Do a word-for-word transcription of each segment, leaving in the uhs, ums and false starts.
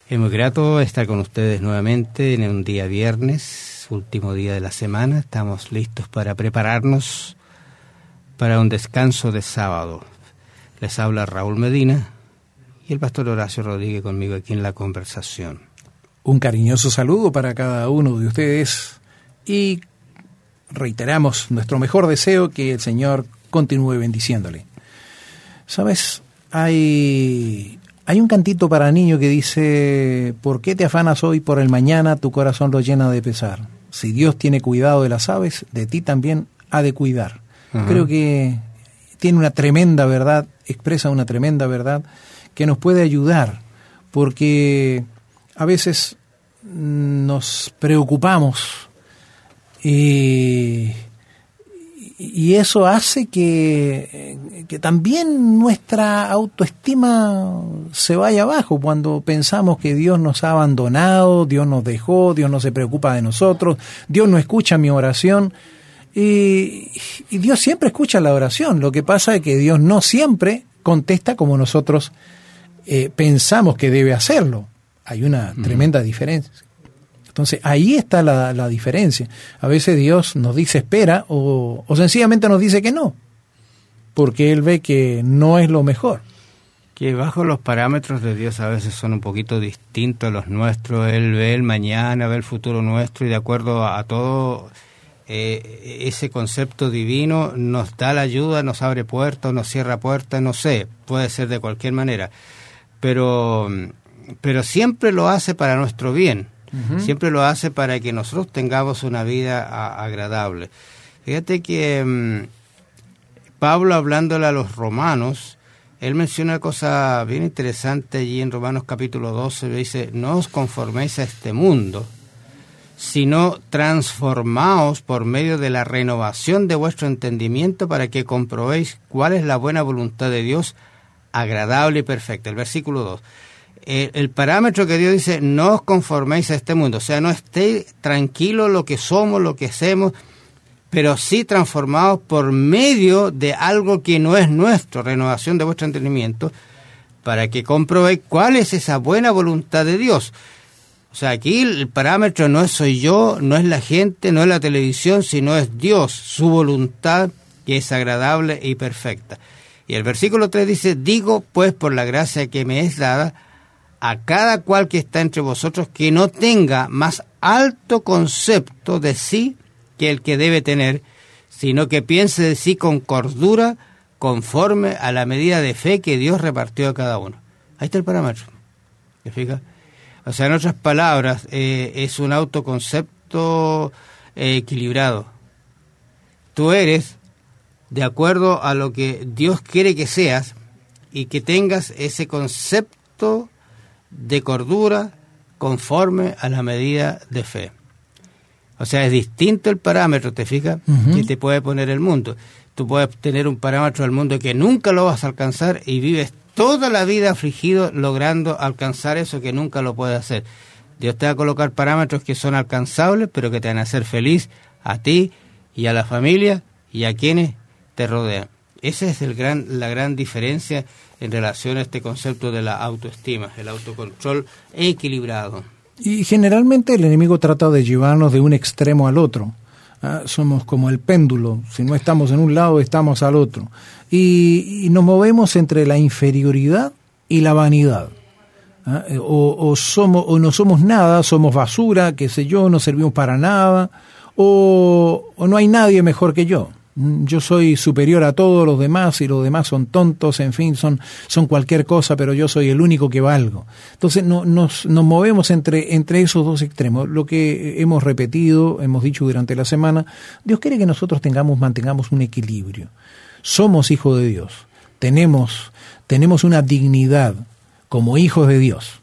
Es muy grato estar con ustedes nuevamente en un día viernes, último día de la semana. Estamos listos para prepararnos para un descanso de sábado. Les habla Raúl Medina y el pastor Horacio Rodríguez conmigo aquí en la conversación. Un cariñoso saludo para cada uno de ustedes y reiteramos nuestro mejor deseo, que el Señor continúe bendiciéndole. ¿Sabes? Hay... Hay un cantito para niño que dice: ¿por qué te afanas hoy por el mañana? Tu corazón lo llena de pesar. Si Dios tiene cuidado de las aves, de ti también ha de cuidar. Uh-huh. Creo que tiene una tremenda verdad, expresa una tremenda verdad que nos puede ayudar, porque a veces nos preocupamos y... Y eso hace que, que también nuestra autoestima se vaya abajo cuando pensamos que Dios nos ha abandonado, Dios nos dejó, Dios no se preocupa de nosotros, Dios no escucha mi oración. Y, y Dios siempre escucha la oración. Lo que pasa es que Dios no siempre contesta como nosotros eh, pensamos que debe hacerlo. Hay una mm. tremenda diferencia. Entonces, ahí está la, la diferencia. A veces Dios nos dice espera o, o sencillamente nos dice que no, porque Él ve que no es lo mejor. Que bajo los parámetros de Dios a veces son un poquito distintos a los nuestros. Él ve el mañana, ve el futuro nuestro y de acuerdo a, a todo eh, ese concepto divino nos da la ayuda, nos abre puertas, nos cierra puertas, no sé, puede ser de cualquier manera. Pero, pero siempre lo hace para nuestro bien. Uh-huh. Siempre lo hace para que nosotros tengamos una vida a, agradable. Fíjate que um, Pablo, hablándole a los romanos, él menciona una cosa bien interesante allí en Romanos capítulo doce, dice: no os conforméis a este mundo, sino transformaos por medio de la renovación de vuestro entendimiento para que comprobéis cuál es la buena voluntad de Dios, agradable y perfecta. El versículo dos. El, el parámetro que Dios dice: no os conforméis a este mundo, o sea, no estéis tranquilos lo que somos, lo que hacemos, pero sí transformados por medio de algo que no es nuestro, renovación de vuestro entendimiento, para que comprobéis cuál es esa buena voluntad de Dios. O sea, aquí el parámetro no es soy yo, no es la gente, no es la televisión, sino es Dios, su voluntad, que es agradable y perfecta. Y el versículo tres dice: digo pues por la gracia que me es dada, a cada cual que está entre vosotros, que no tenga más alto concepto de sí que el que debe tener, sino que piense de sí con cordura, conforme a la medida de fe que Dios repartió a cada uno. Ahí está el parámetro. ¿Te fijas? O sea, en otras palabras, eh, es un autoconcepto eh, equilibrado. Tú eres de acuerdo a lo que Dios quiere que seas y que tengas ese concepto de cordura conforme a la medida de fe. O sea, es distinto el parámetro, ¿te fijas? Uh-huh. Que te puede poner el mundo. Tú puedes tener un parámetro del mundo que nunca lo vas a alcanzar y vives toda la vida afligido logrando alcanzar eso que nunca lo puedes hacer. Dios te va a colocar parámetros que son alcanzables, pero que te van a hacer feliz a ti y a la familia y a quienes te rodean. Esa es el gran, la gran diferencia en relación a este concepto de la autoestima, el autocontrol equilibrado. Y generalmente el enemigo trata de llevarnos de un extremo al otro. ¿Ah? Somos como el péndulo, si no estamos en un lado, estamos al otro. Y, y nos movemos entre la inferioridad y la vanidad. ¿Ah? O, o, somos, o no somos nada, somos basura, qué sé yo, no servimos para nada, o, o no hay nadie mejor que yo. Yo soy superior a todos los demás y los demás son tontos, en fin, son, son cualquier cosa, pero yo soy el único que valgo. Entonces no, nos, nos movemos entre, entre esos dos extremos. Lo que hemos repetido, hemos dicho durante la semana, Dios quiere que nosotros tengamos, mantengamos un equilibrio. Somos hijos de Dios, tenemos, tenemos una dignidad como hijos de Dios.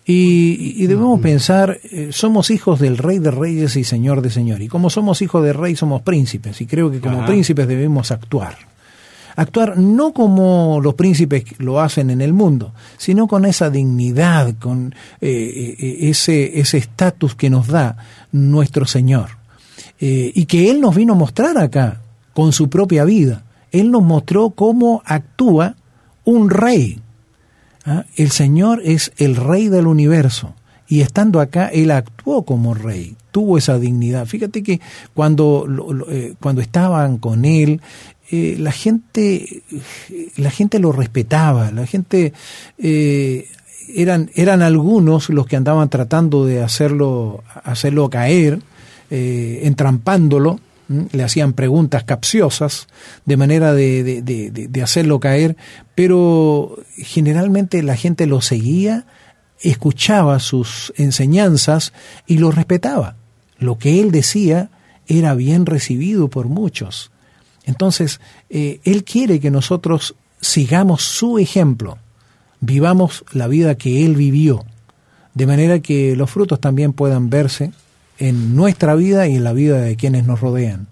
Y, y debemos pensar, eh, somos hijos del Rey de Reyes y Señor de Señores. Y como somos hijos del Rey, somos príncipes. Y creo que como Ajá. príncipes debemos actuar. Actuar no como los príncipes lo hacen en el mundo, sino con esa dignidad, con eh, ese ese estatus que nos da nuestro Señor. Eh, y que Él nos vino a mostrar acá, con su propia vida. Él nos mostró cómo actúa un rey. ¿Ah? El Señor es el Rey del universo. Y estando acá, Él actuó como Rey, tuvo esa dignidad. Fíjate que cuando, eh, cuando estaban con Él, eh, la gente la gente lo respetaba, la gente... Eh, eran, eran algunos los que andaban tratando de hacerlo, hacerlo caer, eh, entrampándolo, ¿m? Le hacían preguntas capciosas de manera de, de, de, de hacerlo caer, pero generalmente la gente lo seguía, escuchaba sus enseñanzas y lo respetaba. Lo que él decía era bien recibido por muchos. Entonces, eh, él quiere que nosotros sigamos su ejemplo, vivamos la vida que él vivió, de manera que los frutos también puedan verse en nuestra vida y en la vida de quienes nos rodean.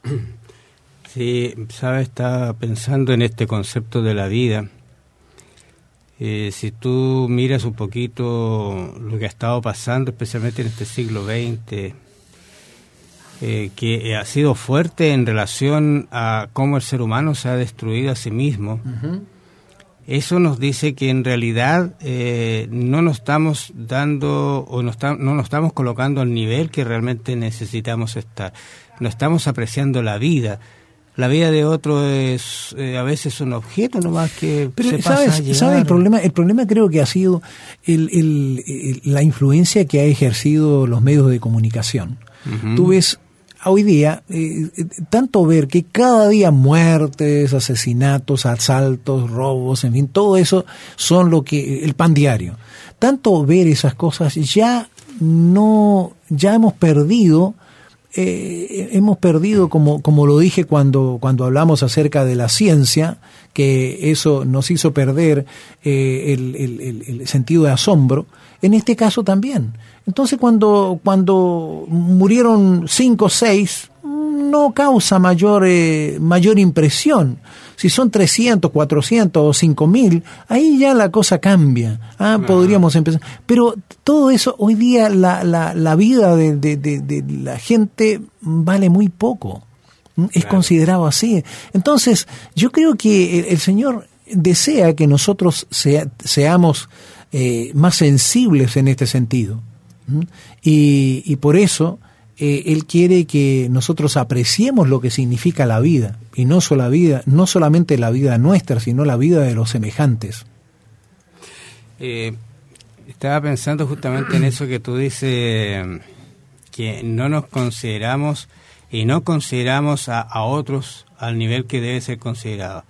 Sí, sabes, estaba pensando en este concepto de la vida. Eh, si tú miras un poquito lo que ha estado pasando, especialmente en este siglo veinte, eh, que ha sido fuerte en relación a cómo el ser humano se ha destruido a sí mismo, uh-huh. Eso nos dice que en realidad eh, no nos estamos dando o no, está, no nos estamos colocando al nivel que realmente necesitamos estar. No estamos apreciando la vida. La vida de otro es eh, a veces un objeto nomás que Pero se ¿sabes, pasa a llegar. ¿sabes el problema? El problema creo que ha sido el, el, el, la influencia que ha ejercido los medios de comunicación. Uh-huh. Tú ves hoy día, eh, tanto ver que cada día muertes, asesinatos, asaltos, robos, en fin, todo eso son lo que el pan diario. Tanto ver esas cosas, ya no, ya hemos perdido, eh, hemos perdido, como, como lo dije cuando, cuando hablamos acerca de la ciencia, que eso nos hizo perder eh, el, el, el, el sentido de asombro. En este caso también. Entonces cuando, cuando murieron cinco o seis, no causa mayor, eh, mayor impresión. Si son trescientos, cuatrocientos o cinco mil, ahí ya la cosa cambia. Ah, uh-huh. Podríamos empezar. Pero todo eso, hoy día la, la, la vida de, de, de, de la gente vale muy poco. Es claro. Considerado así. Entonces, yo creo que el, el Señor desea que nosotros sea, seamos eh, más sensibles en este sentido. Y, y por eso eh, Él quiere que nosotros apreciemos lo que significa la vida, y no solo la vida, no solamente la vida nuestra, sino la vida de los semejantes. Eh, estaba pensando justamente en eso que tú dices, que no nos consideramos y no consideramos a, a otros al nivel que debe ser considerado.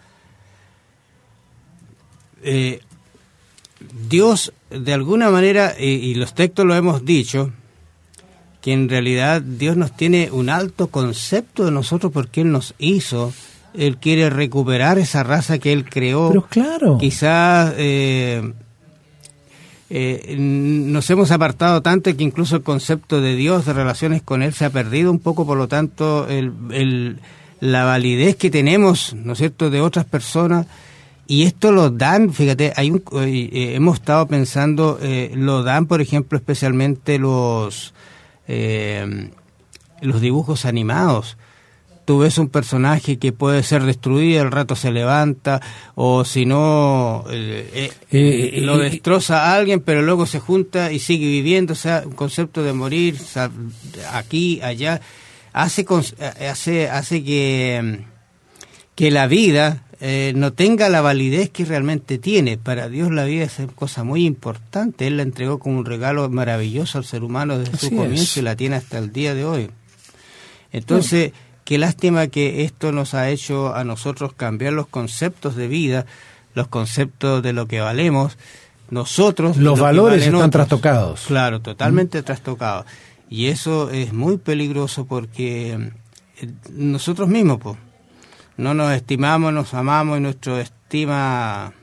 Eh, Dios, de alguna manera, y, y los textos lo hemos dicho, que en realidad Dios nos tiene un alto concepto de nosotros porque Él nos hizo. Él quiere recuperar esa raza que Él creó. Pero claro. Quizás eh, eh, nos hemos apartado tanto que incluso el concepto de Dios, de relaciones con Él, se ha perdido un poco. Por lo tanto, el, el, la validez que tenemos, ¿no es cierto?, de otras personas. Y esto lo dan, fíjate, hay un, eh, hemos estado pensando, eh, lo dan, por ejemplo, especialmente los eh, los dibujos animados. Tú ves un personaje que puede ser destruido, al rato se levanta, o si no, eh, eh, eh, lo destroza a alguien, pero luego se junta y sigue viviendo. O sea, un concepto de morir, aquí, allá, hace, hace, hace que, que la vida Eh, no tenga la validez que realmente tiene. Para Dios la vida es una cosa muy importante. Él la entregó como un regalo maravilloso al ser humano desde Así su comienzo es. Y la tiene hasta el día de hoy. Entonces, bueno, qué lástima que esto nos ha hecho a nosotros cambiar los conceptos de vida, los conceptos de lo que valemos. Nosotros... Los valores están otros. trastocados. Claro, totalmente ¿Mm? trastocados. Y eso es muy peligroso porque nosotros mismos, pues, no nos estimamos, nos amamos y nuestra estima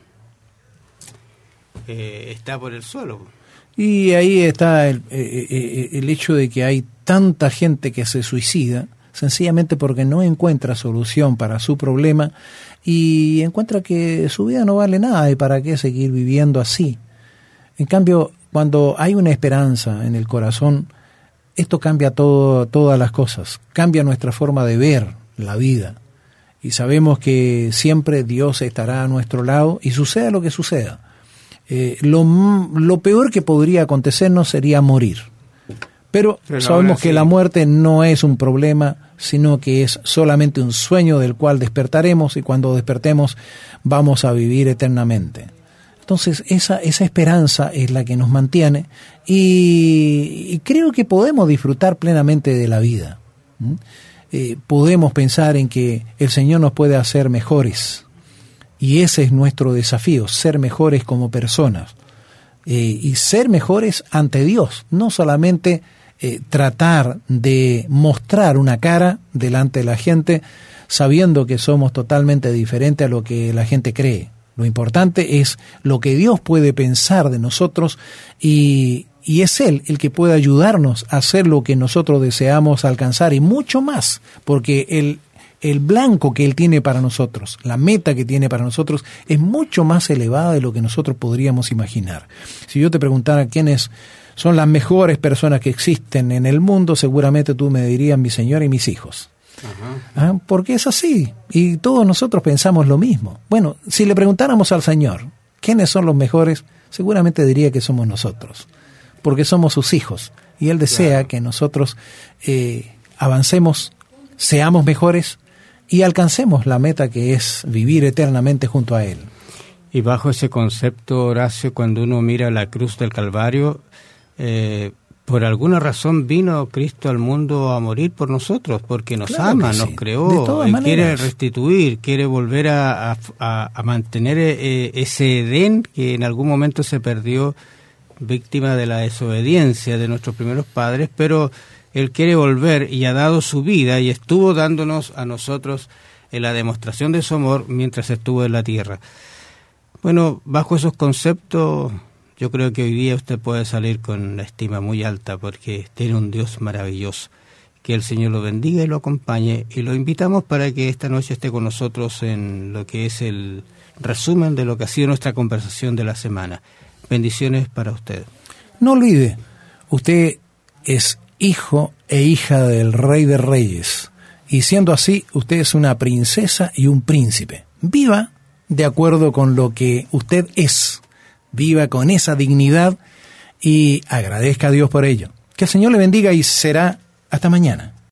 eh, está por el suelo. Y ahí está el, eh, el hecho de que hay tanta gente que se suicida sencillamente porque no encuentra solución para su problema y encuentra que su vida no vale nada y para qué seguir viviendo así. En cambio, cuando hay una esperanza en el corazón, esto cambia todo, todas las cosas, cambia nuestra forma de ver la vida. Y sabemos que siempre Dios estará a nuestro lado y suceda lo que suceda. eh, lo, lo peor que podría acontecernos sería morir. Pero, Pero sabemos que sí. La muerte no es un problema, sino que es solamente un sueño del cual despertaremos, y cuando despertemos vamos a vivir eternamente. Entonces esa, esa esperanza es la que nos mantiene, y, y creo que podemos disfrutar plenamente de la vida. ¿Mm? Eh, podemos pensar en que el Señor nos puede hacer mejores, y ese es nuestro desafío, ser mejores como personas, eh, y ser mejores ante Dios, no solamente Eh, tratar de mostrar una cara delante de la gente sabiendo que somos totalmente diferentes a lo que la gente cree. Lo importante es lo que Dios puede pensar de nosotros, y, y es Él el que puede ayudarnos a hacer lo que nosotros deseamos alcanzar, y mucho más, porque el, el blanco que Él tiene para nosotros, la meta que tiene para nosotros, es mucho más elevada de lo que nosotros podríamos imaginar. Si yo te preguntara quiénes son las mejores personas que existen en el mundo, seguramente tú me dirías mi señora y mis hijos. ¿Ah? Porque es así, y todos nosotros pensamos lo mismo. Bueno, si le preguntáramos al Señor quiénes son los mejores, seguramente diría que somos nosotros, porque somos sus hijos, y Él desea claro. que nosotros eh, avancemos, seamos mejores y alcancemos la meta, que es vivir eternamente junto a Él. Y bajo ese concepto, Horacio, cuando uno mira la cruz del Calvario, Eh, por alguna razón vino Cristo al mundo a morir por nosotros, porque nos claro ama, sí. nos creó, Él quiere restituir, quiere volver a, a, a mantener eh, ese Edén que en algún momento se perdió víctima de la desobediencia de nuestros primeros padres, pero Él quiere volver y ha dado su vida y estuvo dándonos a nosotros en la demostración de su amor mientras estuvo en la tierra. Bueno, bajo esos conceptos, yo creo que hoy día usted puede salir con la estima muy alta, porque tiene un Dios maravilloso. Que el Señor lo bendiga y lo acompañe, y lo invitamos para que esta noche esté con nosotros en lo que es el resumen de lo que ha sido nuestra conversación de la semana. Bendiciones para usted. No olvide, usted es hijo e hija del Rey de Reyes, y siendo así, usted es una princesa y un príncipe. Viva de acuerdo con lo que usted es. Viva con esa dignidad y agradezca a Dios por ello. Que el Señor le bendiga, y será hasta mañana.